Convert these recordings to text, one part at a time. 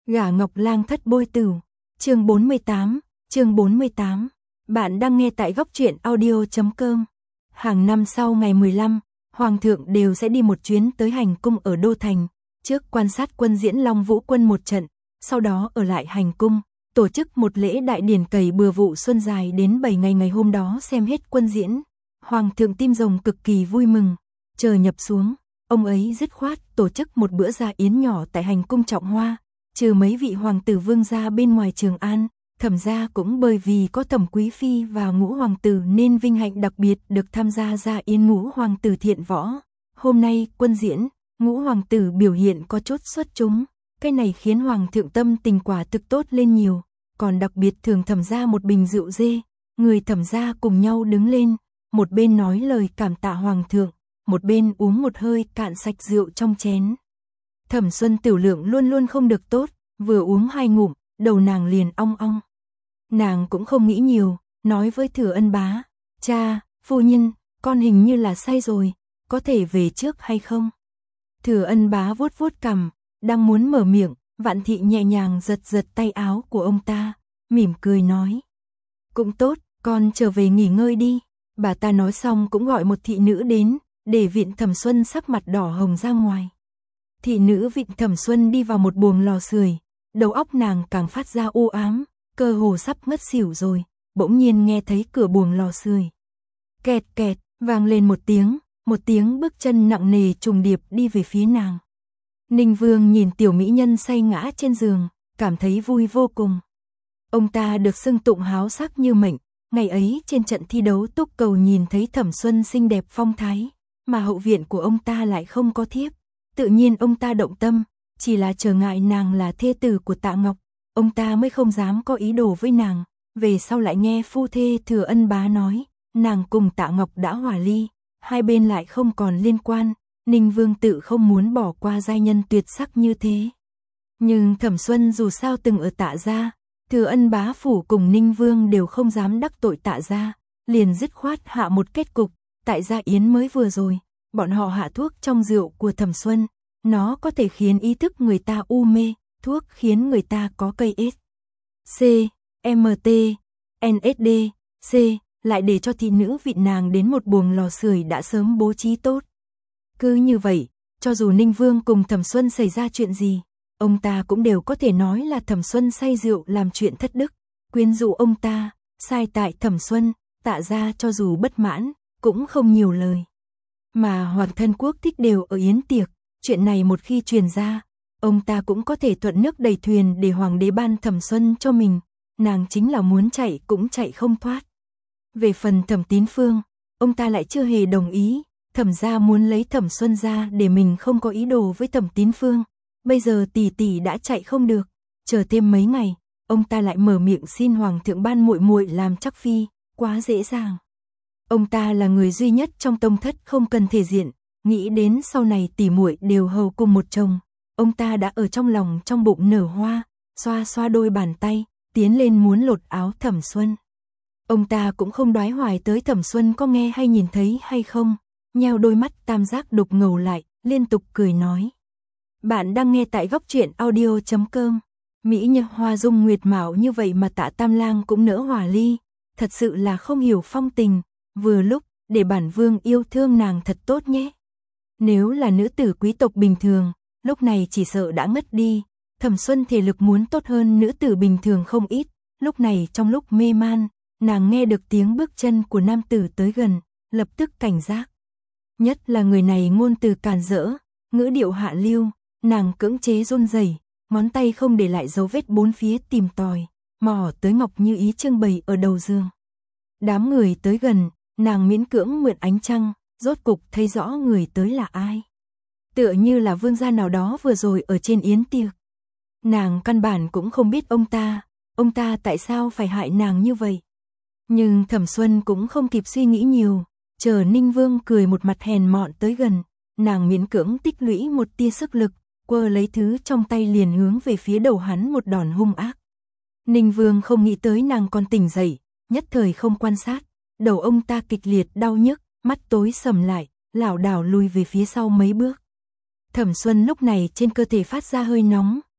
Gả Ngọc Lang thất bôi tửu, chương 48. Bạn đang nghe tại góc truyện audio.com. Hàng năm sau ngày 15, Hoàng thượng đều sẽ đi một chuyến tới hành cung ở Đô Thành, trước quan sát quân diễn Long Vũ quân một trận, sau đó ở lại hành cung, tổ chức một lễ đại điển cày bừa vụ xuân dài đến 7 ngày. Ngày hôm đó xem hết quân diễn, Hoàng thượng tim rồng cực kỳ vui mừng, trời nhập xuống, ông ấy dứt khoát tổ chức một bữa gia yến nhỏ tại hành cung Trọng Hoa, trừ mấy vị hoàng tử vương gia bên ngoài Trường An. Thẩm gia cũng bởi vì có Thẩm quý phi và Ngũ hoàng tử nên vinh hạnh đặc biệt được tham gia gia yến Ngũ hoàng tử thiện võ. Hôm nay quân diễn, Ngũ hoàng tử biểu hiện có chút xuất chúng, cái này khiến hoàng thượng tâm tình quả thực tốt lên nhiều, còn đặc biệt thưởng Thẩm gia một bình rượu dê. Người Thẩm gia cùng nhau đứng lên, một bên nói lời cảm tạ hoàng thượng, một bên uống một hơi cạn sạch rượu trong chén. Thẩm Xuân tiểu lượng luôn luôn không được tốt, vừa uống 2 ngụm, đầu nàng liền ong ong. Nàng cũng không nghĩ nhiều, nói với Thừa Ân bá, cha, phu nhân, con hình như là say rồi, có thể về trước hay không? Thừa Ân bá vuốt vuốt cằm, đang muốn mở miệng, Vạn thị nhẹ nhàng giật giật tay áo của ông ta, mỉm cười nói. Cũng tốt, con trở về nghỉ ngơi đi. Bà ta nói xong cũng gọi một thị nữ đến, để Viện Thẩm Xuân sắc mặt đỏ hồng ra ngoài. Thị nữ Viện Thẩm Xuân đi vào một buồng lò sưởi, đầu óc nàng càng phát ra u ám, cơ hồ sắp ngất xỉu rồi, bỗng nhiên nghe thấy cửa buồng lò sưởi kẹt kẹt vang lên một tiếng bước chân nặng nề trùng điệp đi về phía nàng. Ninh Vương nhìn tiểu mỹ nhân say ngã trên giường, cảm thấy vui vô cùng. Ông ta được xưng tụng háo sắc như mệnh, ngày ấy trên trận thi đấu túc cầu nhìn thấy Thẩm Xuân xinh đẹp phong thái, mà hậu viện của ông ta lại không có thiếp, tự nhiên ông ta động tâm, chỉ là trở ngại nàng là thê tử của Tạ Ngọc, ông ta mới không dám có ý đồ với nàng. Về sau lại nghe phu thê Thừa Ân bá nói, nàng cùng Tạ Ngọc đã hòa ly, hai bên lại không còn liên quan, Ninh Vương tự không muốn bỏ qua giai nhân tuyệt sắc như thế. Nhưng Thẩm Xuân dù sao từng ở Tạ gia, Thừa Ân bá phủ cùng Ninh Vương đều không dám đắc tội Tạ gia, liền dứt khoát hạ một kết cục, tại gia yến mới vừa rồi, bọn họ hạ thuốc trong rượu của Thẩm Xuân, nó có thể khiến ý thức người ta u mê, thuốc khiến người ta có cây C, MT, NSD, C, lại để cho thị nữ Viện nàng đến một buồng lò sưởi đã sớm bố trí tốt. Cứ như vậy, cho dù Ninh Vương cùng Thẩm Xuân xảy ra chuyện gì, ông ta cũng đều có thể nói là Thẩm Xuân say rượu làm chuyện thất đức, quyến rũ ông ta, sai tại Thẩm Xuân. Tạ gia cho dù bất mãn, cũng không nhiều lời. Mà Hoàng thân quốc thích đều ở yến tiệc, chuyện này một khi truyền ra, ông ta cũng có thể thuận nước đẩy thuyền để hoàng đế ban Thẩm Xuân cho mình, nàng chính là muốn chạy cũng chạy không thoát. Về phần Thẩm Tín Phương, ông ta lại chưa hề đồng ý, Thẩm gia muốn lấy Thẩm Xuân ra để mình không có ý đồ với Thẩm Tín Phương, bây giờ tỷ tỷ đã chạy không được, chờ thêm mấy ngày, ông ta lại mở miệng xin hoàng thượng ban muội muội làm chắc phi, quá dễ dàng. Ông ta là người duy nhất trong tông thất không cần thể diện, nghĩ đến sau này tỷ muội đều hầu cùng một chồng, ông ta đã ở trong lòng trong bụng nở hoa, xoa xoa đôi bàn tay, tiến lên muốn lột áo Thẩm Xuân. Ông ta cũng không đoái hoài tới Thẩm Xuân có nghe hay nhìn thấy hay không, nheo đôi mắt tam giác đục ngầu lại, liên tục cười nói. Bạn đang nghe tại góc truyện audio.com. Mỹ nhân hoa dung nguyệt mạo như vậy mà Tạ Tam Lang cũng nỡ hòa ly, thật sự là không hiểu phong tình, vừa lúc để bản vương yêu thương nàng thật tốt nhé. Nếu là nữ tử quý tộc bình thường, lúc này chỉ sợ đã ngất đi, Thẩm Xuân thể lực muốn tốt hơn nữ tử bình thường không ít, lúc này trong lúc mê man, nàng nghe được tiếng bước chân của nam tử tới gần, lập tức cảnh giác. Nhất là người này ngôn từ càn rỡ, ngữ điệu hạ lưu, nàng cưỡng chế run rẩy, ngón tay không để lại dấu vết bốn phía tìm tòi, mò tới ngọc như ý trưng bày ở đầu giường. Đám người tới gần, nàng miễn cưỡng mượn ánh trăng, rốt cục thấy rõ người tới là ai. Tựa như là vương gia nào đó vừa rồi ở trên yến tiệc. Nàng căn bản cũng không biết ông ta tại sao phải hại nàng như vậy. Nhưng Thẩm Xuân cũng không kịp suy nghĩ nhiều, chờ Ninh Vương cười một mặt hèn mọn tới gần, nàng miễn cưỡng tích lũy một tia sức lực, quơ lấy thứ trong tay liền hướng về phía đầu hắn một đòn hung ác. Ninh Vương không nghĩ tới nàng còn tỉnh dậy, nhất thời không quan sát, đầu ông ta kịch liệt đau nhức, mắt tối sầm lại, lảo đảo lùi về phía sau mấy bước. Thẩm Xuân lúc này trên cơ thể phát ra hơi nóng,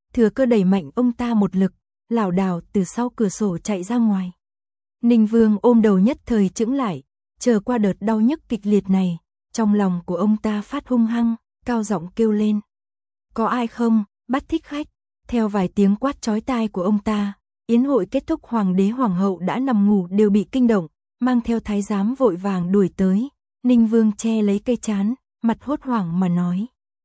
thừa cơ đẩy mạnh ông ta một lực, lảo đảo từ sau cửa sổ chạy ra ngoài. Ninh Vương ôm đầu nhất thời chững lại, chờ qua đợt đau nhức kịch liệt này, trong lòng của ông ta phát hung hăng, cao giọng kêu lên. Có ai không, bắt thích khách. Theo vài tiếng quát chói tai của ông ta, yến hội kết thúc, hoàng đế hoàng hậu đã nằm ngủ đều bị kinh động, mang theo thái giám vội vàng đuổi tới. Ninh Vương che lấy cây trán, mặt hốt hoảng mà nói.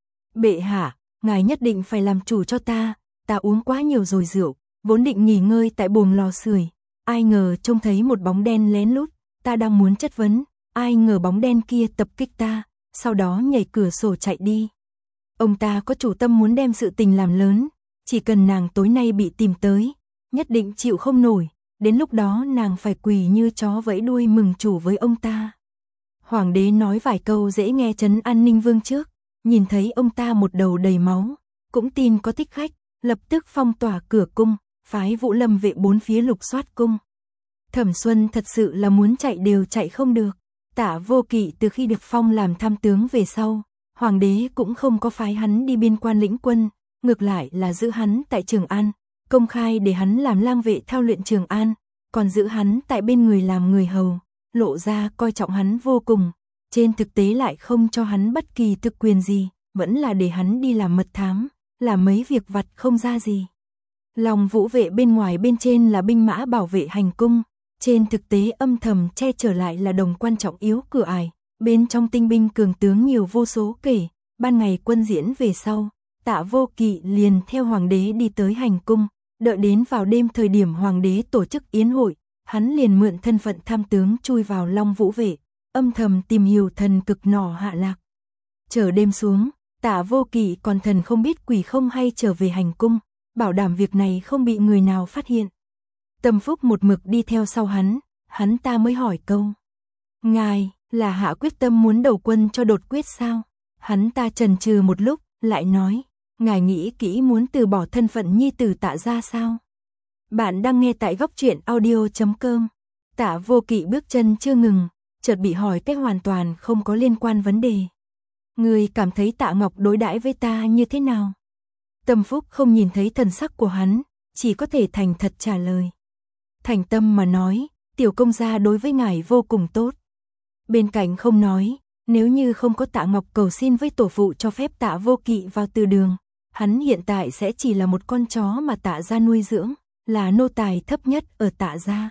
Bệ hạ, ngài nhất định phải làm chủ cho ta uống quá nhiều rồi rượu, vốn định nghỉ ngơi tại buồng lò sưởi, ai ngờ trông thấy một bóng đen lén lút, ta đang muốn chất vấn, ai ngờ bóng đen kia tập kích ta, sau đó nhảy cửa sổ chạy đi. Ông ta có chủ tâm muốn đem sự tình làm lớn, chỉ cần nàng tối nay bị tìm tới, nhất định chịu không nổi, đến lúc đó nàng phải quỳ như chó vẫy đuôi mừng chủ với ông ta. Hoàng đế nói vài câu dễ nghe trấn an Ninh Vương trước, nhìn thấy ông ta một đầu đầy máu, cũng tin có thích khách, lập tức phong tỏa cửa cung, phái Vũ Lâm vệ bốn phía lục soát cung. Thẩm Xuân thật sự là muốn chạy đều chạy không được. Tạ Vô Kỵ từ khi được phong làm tham tướng về sau, hoàng đế cũng không có phái hắn đi biên quan lĩnh quân, ngược lại là giữ hắn tại Trường An, công khai để hắn làm lang vệ thao luyện Trường An, còn giữ hắn tại bên người làm người hầu, lộ ra coi trọng hắn vô cùng, trên thực tế lại không cho hắn bất kỳ thực quyền gì, vẫn là để hắn đi làm mật thám, làm mấy việc vặt không ra gì. Long Vũ vệ bên ngoài bên trên là binh mã bảo vệ hành cung, trên thực tế âm thầm che chở lại là đồng quan trọng yếu cửa ải, bên trong tinh binh cường tướng nhiều vô số kể. Ban ngày quân diễn về sau, Tạ Vô Kỵ liền theo hoàng đế đi tới hành cung, đợi đến vào đêm thời điểm hoàng đế tổ chức yến hội, hắn liền mượn thân phận tham tướng chui vào Long Vũ vệ, âm thầm tìm hiểu thần cực nỏ hạ lạc. Chờ đêm xuống, Tạ Vô Kỵ còn thần không biết quỷ không hay trở về hành cung, bảo đảm việc này không bị người nào phát hiện. Tâm Phúc một mực đi theo sau hắn ta mới hỏi câu. Ngài, là hạ quyết tâm muốn đầu quân cho đột quyết sao? Hắn ta chần chừ một lúc, lại nói, ngài nghĩ kỹ muốn từ bỏ thân phận nhi tử Tạ gia sao? Bạn đang nghe tại góc truyện audio.com. Tạ Vô Kỵ bước chân chưa ngừng, chợt bị hỏi cách hoàn toàn không có liên quan vấn đề. Người cảm thấy Tạ Ngọc đối đãi với ta như thế nào? Tâm Phúc không nhìn thấy thần sắc của hắn, chỉ có thể thành thật trả lời. Thành tâm mà nói, tiểu công gia đối với ngài vô cùng tốt. Bên cạnh không nói, nếu như không có Tạ Ngọc cầu xin với tổ phụ cho phép Tạ Vô Kỵ vào từ đường, hắn hiện tại sẽ chỉ là một con chó mà Tạ gia nuôi dưỡng, là nô tài thấp nhất ở Tạ gia.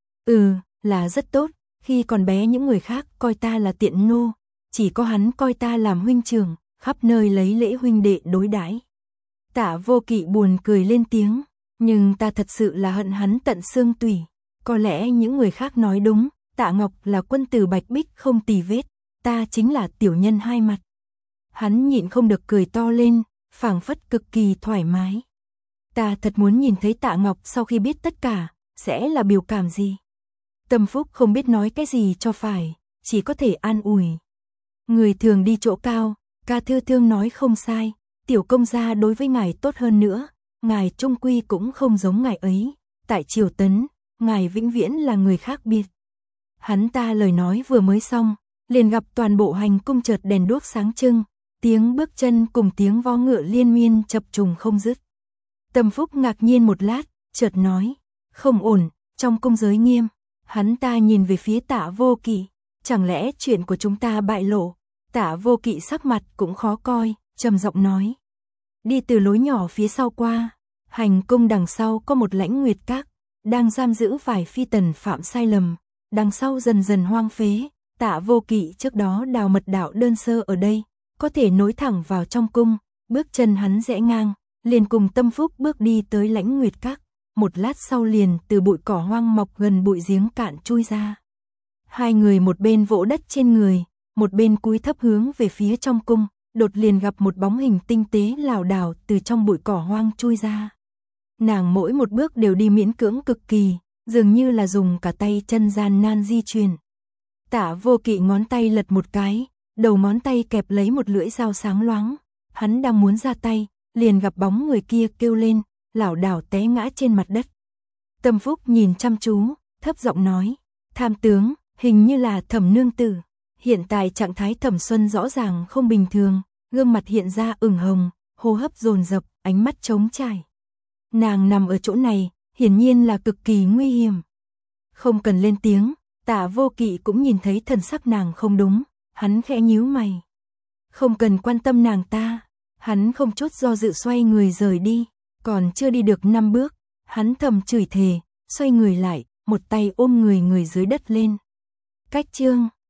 Là rất tốt, khi còn bé những người khác coi ta là tiện nô, chỉ có hắn coi ta làm huynh trưởng, khắp nơi lấy lễ huynh đệ đối đãi. Tạ Vô Kỵ buồn cười lên tiếng, nhưng ta thật sự là hận hắn tận xương tủy. Có lẽ những người khác nói đúng, Tạ Ngọc là quân tử bạch bích không tì vết, ta chính là tiểu nhân hai mặt. Hắn nhịn không được cười to lên, phảng phất cực kỳ thoải mái. Ta thật muốn nhìn thấy Tạ Ngọc sau khi biết tất cả, sẽ là biểu cảm gì. Tâm Phúc không biết nói cái gì cho phải, chỉ có thể an ủi. Người thường đi chỗ cao, ca thư thương nói không sai, tiểu công gia đối với ngài tốt hơn nữa, ngài trung quy cũng không giống ngài ấy, tại Triều Tấn, ngài vĩnh viễn là người khác biệt. Hắn ta lời nói vừa mới xong, liền gặp toàn bộ hành cung chợt đèn đuốc sáng trưng, tiếng bước chân cùng tiếng vó ngựa liên miên chập trùng không dứt. Tâm Phúc ngạc nhiên một lát, chợt nói, không ổn, trong cung giới nghiêm. Hắn ta nhìn về phía Tạ Vô Kỵ, chẳng lẽ chuyện của chúng ta bại lộ? Tạ Vô Kỵ sắc mặt cũng khó coi, trầm giọng nói. Đi từ lối nhỏ phía sau qua, hành cung đằng sau có một Lãnh Nguyệt Các, đang giam giữ vài phi tần phạm sai lầm, đằng sau dần dần hoang phế. Tạ Vô Kỵ trước đó đào mật đạo đơn sơ ở đây, có thể nối thẳng vào trong cung, bước chân hắn rẽ ngang, liền cùng Tâm Phúc bước đi tới Lãnh Nguyệt Các. Một lát sau liền từ bụi cỏ hoang mọc gần bụi giếng cạn chui ra. Hai người một bên vỗ đất trên người, một bên cúi thấp hướng về phía trong cung, đột liền gặp một bóng hình tinh tế lảo đảo từ trong bụi cỏ hoang chui ra. Nàng mỗi một bước đều đi miễn cưỡng cực kỳ, dường như là dùng cả tay chân gian nan di chuyển. Tạ Vô Kỵ ngón tay lật một cái, đầu ngón tay kẹp lấy một lưỡi dao sáng loáng. Hắn đang muốn ra tay, liền gặp bóng người kia kêu lên, lảo đảo té ngã trên mặt đất. Tâm Phúc nhìn chăm chú, thấp giọng nói, tham tướng, hình như là Thẩm nương tử. Hiện tại trạng thái Thẩm Xuân rõ ràng không bình thường, gương mặt hiện ra ửng hồng, hô hấp dồn dập, ánh mắt trống trải. Nàng nằm ở chỗ này, hiển nhiên là cực kỳ nguy hiểm. Không cần lên tiếng, Tạ Vô Kỵ cũng nhìn thấy thần sắc nàng không đúng, hắn khẽ nhíu mày. Không cần quan tâm nàng ta, hắn không chút do dự xoay người rời đi, còn chưa đi được 5 bước, hắn thầm chửi thề, xoay người lại, một tay ôm người dưới đất lên. Cách chương